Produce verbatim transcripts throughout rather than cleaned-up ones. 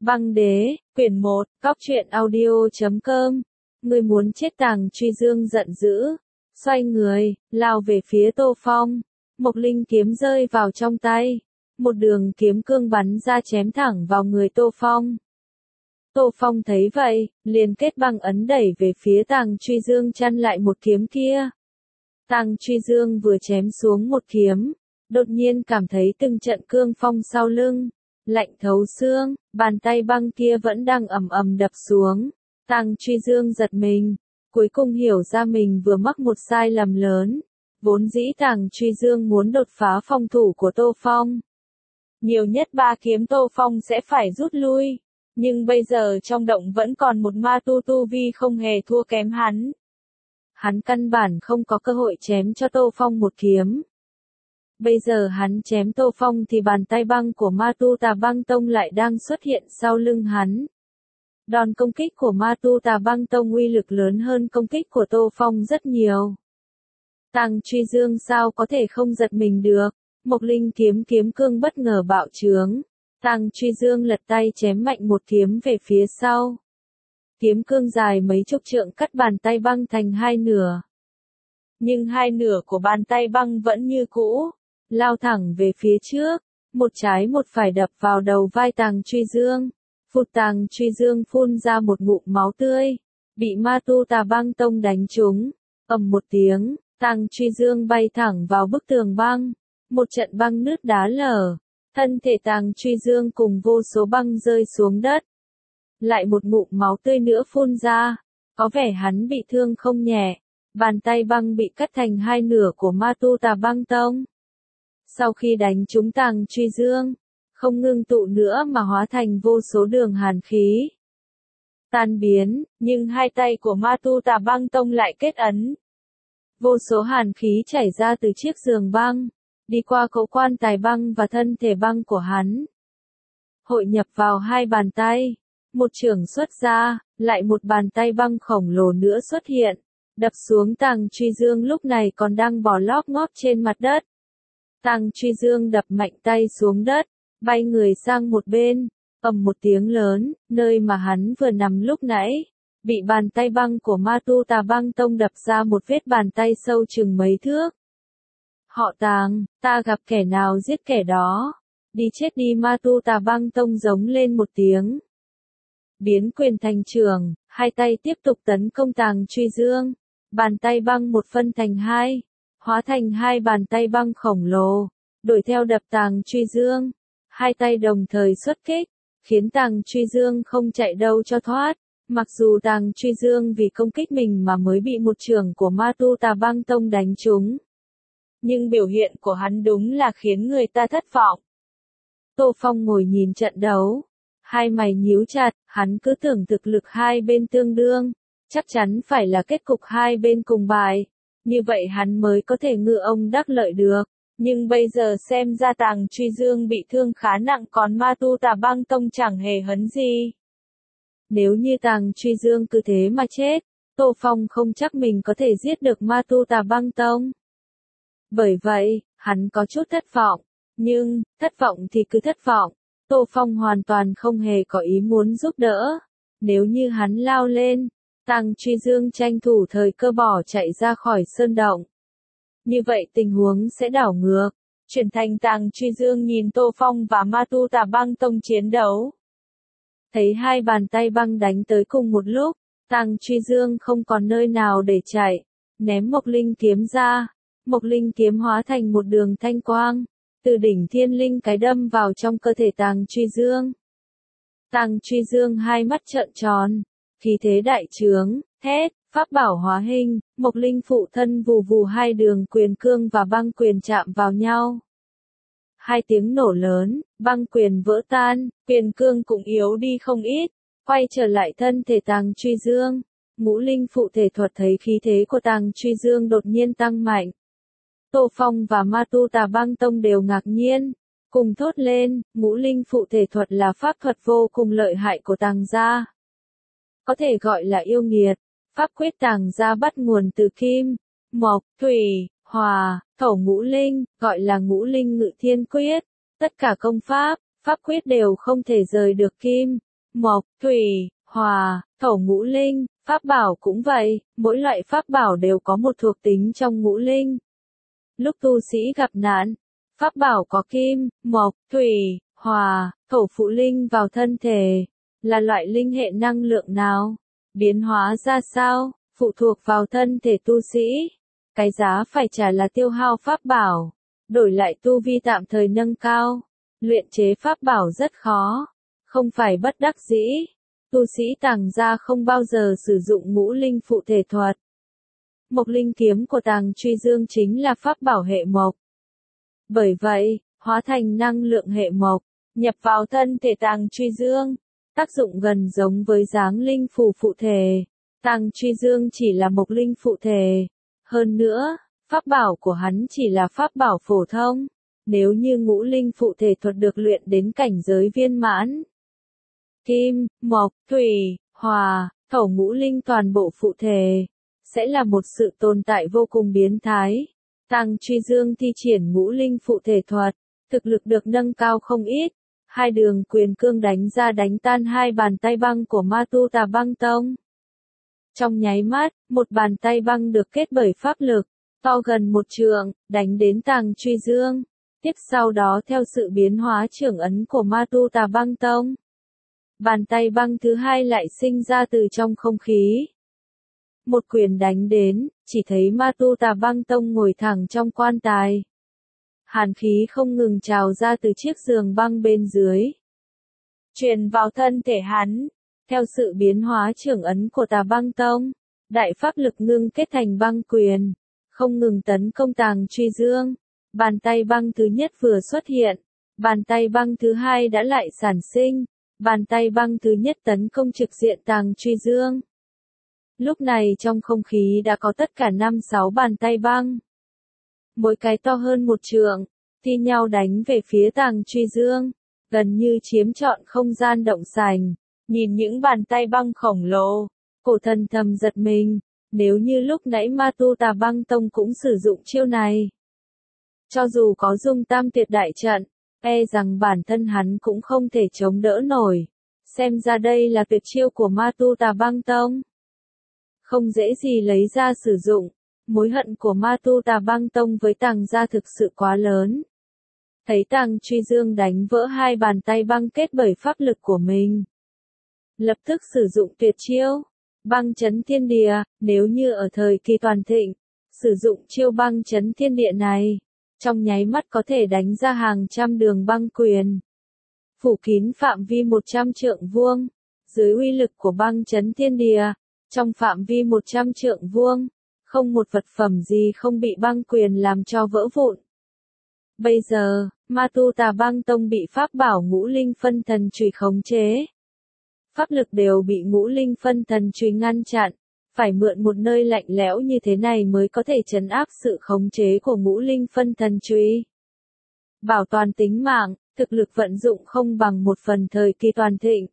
Băng đế, quyển một, cóc truyện audio chấm com. Người muốn chết Tàng Truy Dương giận dữ, xoay người, lao về phía Tô Phong. Mộc linh kiếm rơi vào trong tay, một đường kiếm cương bắn ra chém thẳng vào người Tô Phong. Tô Phong thấy vậy, liền kết băng ấn đẩy về phía Tàng Truy Dương chặn lại một kiếm kia. Tàng Truy Dương vừa chém xuống một kiếm, đột nhiên cảm thấy từng trận cương phong sau lưng, lạnh thấu xương, bàn tay băng kia vẫn đang ầm ầm đập xuống. Tàng Truy Dương giật mình, cuối cùng hiểu ra mình vừa mắc một sai lầm lớn. Vốn dĩ Tàng Truy Dương muốn đột phá phòng thủ của Tô Phong. Nhiều nhất ba kiếm Tô Phong sẽ phải rút lui, nhưng bây giờ trong động vẫn còn một ma tu tu vi không hề thua kém hắn. Hắn căn bản không có cơ hội chém cho Tô Phong một kiếm. Bây giờ hắn chém Tô Phong thì bàn tay băng của ma tu Tà Băng Tông lại đang xuất hiện sau lưng hắn. Đòn công kích của ma tu Tà Băng Tông uy lực lớn hơn công kích của Tô Phong rất nhiều. Tàng Truy Dương sao có thể không giật mình được, Mộc linh kiếm kiếm cương bất ngờ bạo trướng. Tàng Truy Dương lật tay chém mạnh một kiếm về phía sau. Kiếm cương dài mấy chục trượng cắt bàn tay băng thành hai nửa. Nhưng hai nửa của bàn tay băng vẫn như cũ, lao thẳng về phía trước, một trái một phải đập vào đầu vai Tàng Truy Dương. Phụt, Tàng Truy Dương phun ra một ngụm máu tươi, bị ma tu Tà Băng Tông đánh trúng, ầm một tiếng, Tàng Truy Dương bay thẳng vào bức tường băng, một trận băng nứt đá lở, thân thể Tàng Truy Dương cùng vô số băng rơi xuống đất. Lại một ngụm máu tươi nữa phun ra, có vẻ hắn bị thương không nhẹ, bàn tay băng bị cắt thành hai nửa của ma tu Tà Băng Tông. Sau khi đánh trúng Tàng Truy Dương, không ngưng tụ nữa mà hóa thành vô số đường hàn khí. Tan biến, nhưng hai tay của ma tu Tà Băng Tông lại kết ấn. Vô số hàn khí chảy ra từ chiếc giường băng, đi qua cỗ quan tài băng và thân thể băng của hắn. Hội nhập vào hai bàn tay, một chưởng xuất ra, lại một bàn tay băng khổng lồ nữa xuất hiện, đập xuống Tàng Truy Dương lúc này còn đang bò lóp ngóp trên mặt đất. Tàng Truy Dương đập mạnh tay xuống đất, bay người sang một bên, ầm một tiếng lớn, nơi mà hắn vừa nằm lúc nãy, bị bàn tay băng của ma tu Tà Băng Tông đập ra một vết bàn tay sâu chừng mấy thước. Họ Tàng, ta gặp kẻ nào giết kẻ đó, đi chết đi, ma tu Tà Băng Tông giống lên một tiếng. Biến quyền thành trường, hai tay tiếp tục tấn công Tàng Truy Dương, bàn tay băng một phân thành hai, hóa thành hai bàn tay băng khổng lồ, đuổi theo đập Tàng Truy Dương. Hai tay đồng thời xuất kích, khiến Tàng Truy Dương không chạy đâu cho thoát. Mặc dù Tàng Truy Dương vì công kích mình mà mới bị một chưởng của ma tu Tà Băng Tông đánh trúng, nhưng biểu hiện của hắn đúng là khiến người ta thất vọng. Tô Phong ngồi nhìn trận đấu, hai mày nhíu chặt, hắn cứ tưởng thực lực hai bên tương đương, chắc chắn phải là kết cục hai bên cùng bài, như vậy hắn mới có thể ngư ông đắc lợi được. Nhưng bây giờ xem ra Tàng Truy Dương bị thương khá nặng, còn ma tu Tà Băng Tông chẳng hề hấn gì. Nếu như Tàng Truy Dương cứ thế mà chết, Tô Phong không chắc mình có thể giết được ma tu Tà Băng Tông. Bởi vậy, hắn có chút thất vọng. Nhưng, thất vọng thì cứ thất vọng, Tô Phong hoàn toàn không hề có ý muốn giúp đỡ. Nếu như hắn lao lên, Tàng Truy Dương tranh thủ thời cơ bỏ chạy ra khỏi sơn động. Như vậy tình huống sẽ đảo ngược, chuyển thành Tàng Truy Dương nhìn Tô Phong và ma tu Tà Băng Tông chiến đấu. Thấy hai bàn tay băng đánh tới cùng một lúc, Tàng Truy Dương không còn nơi nào để chạy, ném Mộc linh kiếm ra. Mộc linh kiếm hóa thành một đường thanh quang, từ đỉnh thiên linh cái đâm vào trong cơ thể Tàng Truy Dương. Tàng Truy Dương hai mắt trợn tròn, khí thế đại trướng, thét, pháp bảo hóa hình, Mộc linh phụ thân vù vù, hai đường quyền cương và băng quyền chạm vào nhau. Hai tiếng nổ lớn, băng quyền vỡ tan, quyền cương cũng yếu đi không ít, quay trở lại thân thể Tàng Truy Dương. Ngũ linh phụ thể thuật thấy khí thế của Tàng Truy Dương đột nhiên tăng mạnh. Tô Phong và ma tu Tà Băng Tông đều ngạc nhiên, cùng thốt lên, ngũ linh phụ thể thuật là pháp thuật vô cùng lợi hại của Tàng gia. Có thể gọi là yêu nghiệt, pháp quyết Tàng gia bắt nguồn từ kim, mộc, thủy, hỏa, thổ ngũ linh, gọi là ngũ linh ngự thiên quyết. Tất cả công pháp, pháp quyết đều không thể rời được kim, mộc, thủy, hỏa, thổ ngũ linh, pháp bảo cũng vậy, mỗi loại pháp bảo đều có một thuộc tính trong ngũ linh. Lúc tu sĩ gặp nạn, pháp bảo có kim, mộc, thủy, hỏa, thổ phụ linh vào thân thể, là loại linh hệ năng lượng nào? Biến hóa ra sao? Phụ thuộc vào thân thể tu sĩ. Cái giá phải trả là tiêu hao pháp bảo, đổi lại tu vi tạm thời nâng cao. Luyện chế pháp bảo rất khó, không phải bất đắc dĩ. Tu sĩ Tàng gia không bao giờ sử dụng ngũ linh phụ thể thuật. Mộc linh kiếm của Tàng Truy Dương chính là pháp bảo hệ mộc. Bởi vậy, hóa thành năng lượng hệ mộc, nhập vào thân thể Tàng Truy Dương, tác dụng gần giống với dáng linh phù phụ thể. Tàng Truy Dương chỉ là mộc linh phụ thể. Hơn nữa, pháp bảo của hắn chỉ là pháp bảo phổ thông. Nếu như ngũ linh phụ thể thuật được luyện đến cảnh giới viên mãn, kim, mộc, thủy, hỏa, thổ ngũ linh toàn bộ phụ thể, sẽ là một sự tồn tại vô cùng biến thái. Tàng Truy Dương thi triển ngũ linh phụ thể thuật, thực lực được nâng cao không ít. Hai đường quyền cương đánh ra đánh tan hai bàn tay băng của Ma Tu Tà Băng Tông. Trong nháy mắt, một bàn tay băng được kết bởi pháp lực, to gần một trượng, đánh đến Tàng Truy Dương. Tiếp sau đó theo sự biến hóa trưởng ấn của Ma Tu Tà Băng Tông, bàn tay băng thứ hai lại sinh ra từ trong không khí. Một quyền đánh đến, chỉ thấy Ma Tu Tà Băng Tông ngồi thẳng trong quan tài. Hàn khí không ngừng trào ra từ chiếc giường băng bên dưới, truyền vào thân thể hắn. Theo sự biến hóa trưởng ấn của Tà Băng Tông, đại pháp lực ngưng kết thành băng quyền, không ngừng tấn công Tàng Truy Dương. Bàn tay băng thứ nhất vừa xuất hiện, bàn tay băng thứ hai đã lại sản sinh. Bàn tay băng thứ nhất tấn công trực diện Tàng Truy Dương. Lúc này trong không khí đã có tất cả năm sáu bàn tay băng, mỗi cái to hơn một trượng, thi nhau đánh về phía Tàng Truy Dương, gần như chiếm trọn không gian động sành. Nhìn những bàn tay băng khổng lồ, cổ thần thầm giật mình. Nếu như lúc nãy Ma Tu Tà Băng Tông cũng sử dụng chiêu này, cho dù có dung tam tuyệt đại trận, e rằng bản thân hắn cũng không thể chống đỡ nổi. Xem ra đây là tuyệt chiêu của Ma Tu Tà Băng Tông, không dễ gì lấy ra sử dụng. Mối hận của Ma Tu Tà Băng Tông với Tàng gia thực sự quá lớn. Thấy Tàng Truy Dương đánh vỡ hai bàn tay băng kết bởi pháp lực của mình, lập tức sử dụng tuyệt chiêu băng chấn thiên địa. Nếu như ở thời kỳ toàn thịnh, sử dụng chiêu băng chấn thiên địa này, trong nháy mắt có thể đánh ra hàng trăm đường băng quyền, phủ kín phạm vi một trăm trượng vuông. Dưới uy lực của băng chấn thiên địa, trong phạm vi một trăm trượng vuông, không một vật phẩm gì không bị băng quyền làm cho vỡ vụn. Bây giờ, Ma Tu Tà Băng Tông bị pháp bảo ngũ linh phân thần chùy khống chế. Pháp lực đều bị ngũ linh phân thần chùy ngăn chặn, phải mượn một nơi lạnh lẽo như thế này mới có thể trấn áp sự khống chế của ngũ linh phân thần chùy. Bảo toàn tính mạng, thực lực vận dụng không bằng một phần thời kỳ toàn thịnh.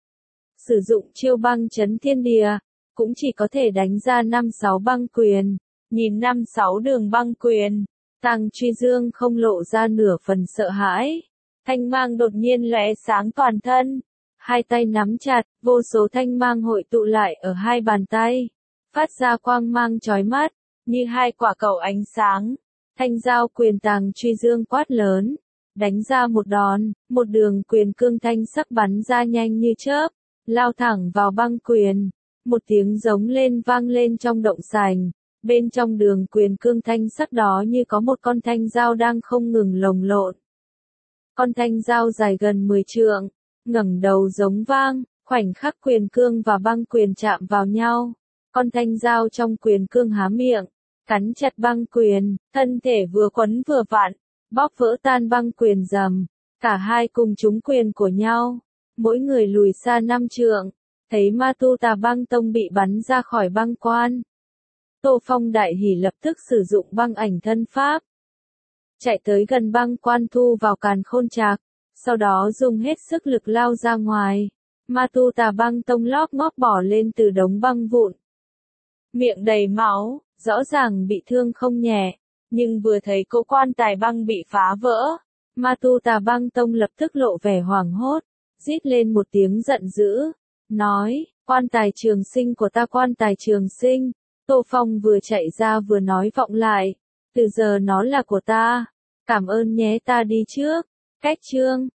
Sử dụng chiêu băng chấn thiên địa, cũng chỉ có thể đánh ra năm sáu băng quyền. Nhìn năm sáu đường băng quyền, Tàng Truy Dương không lộ ra nửa phần sợ hãi. Thanh mang đột nhiên lóe sáng toàn thân. Hai tay nắm chặt, vô số thanh mang hội tụ lại ở hai bàn tay, phát ra quang mang chói mắt, như hai quả cầu ánh sáng. Thanh giao quyền Tàng Truy Dương quát lớn, đánh ra một đòn, một đường quyền cương thanh sắc bắn ra nhanh như chớp, lao thẳng vào băng quyền. Một tiếng giống lên vang lên trong động sành, bên trong đường quyền cương thanh sắc đó như có một con thanh dao đang không ngừng lồng lộn. Con thanh dao dài gần mười trượng, ngẩng đầu giống vang, khoảnh khắc quyền cương và băng quyền chạm vào nhau. Con thanh dao trong quyền cương há miệng, cắn chặt băng quyền, thân thể vừa quấn vừa vặn, bóp vỡ tan băng quyền rầm. Cả hai cùng trúng quyền của nhau, mỗi người lùi xa năm trượng. Thấy Ma Tu Tà Băng Tông bị bắn ra khỏi băng quan, Tô Phong đại hỉ lập tức sử dụng băng ảnh thân pháp, chạy tới gần băng quan thu vào càn khôn trạc, sau đó dùng hết sức lực lao ra ngoài. Ma Tu Tà Băng Tông lóp ngóp bỏ lên từ đống băng vụn, miệng đầy máu, rõ ràng bị thương không nhẹ, nhưng vừa thấy cỗ quan tài băng bị phá vỡ, Ma Tu Tà Băng Tông lập tức lộ vẻ hoảng hốt, rít lên một tiếng giận dữ, nói, quan tài trường sinh của ta, quan tài trường sinh. Tô Phong vừa chạy ra vừa nói vọng lại, từ giờ nó là của ta, cảm ơn nhé, ta đi trước. Cách chương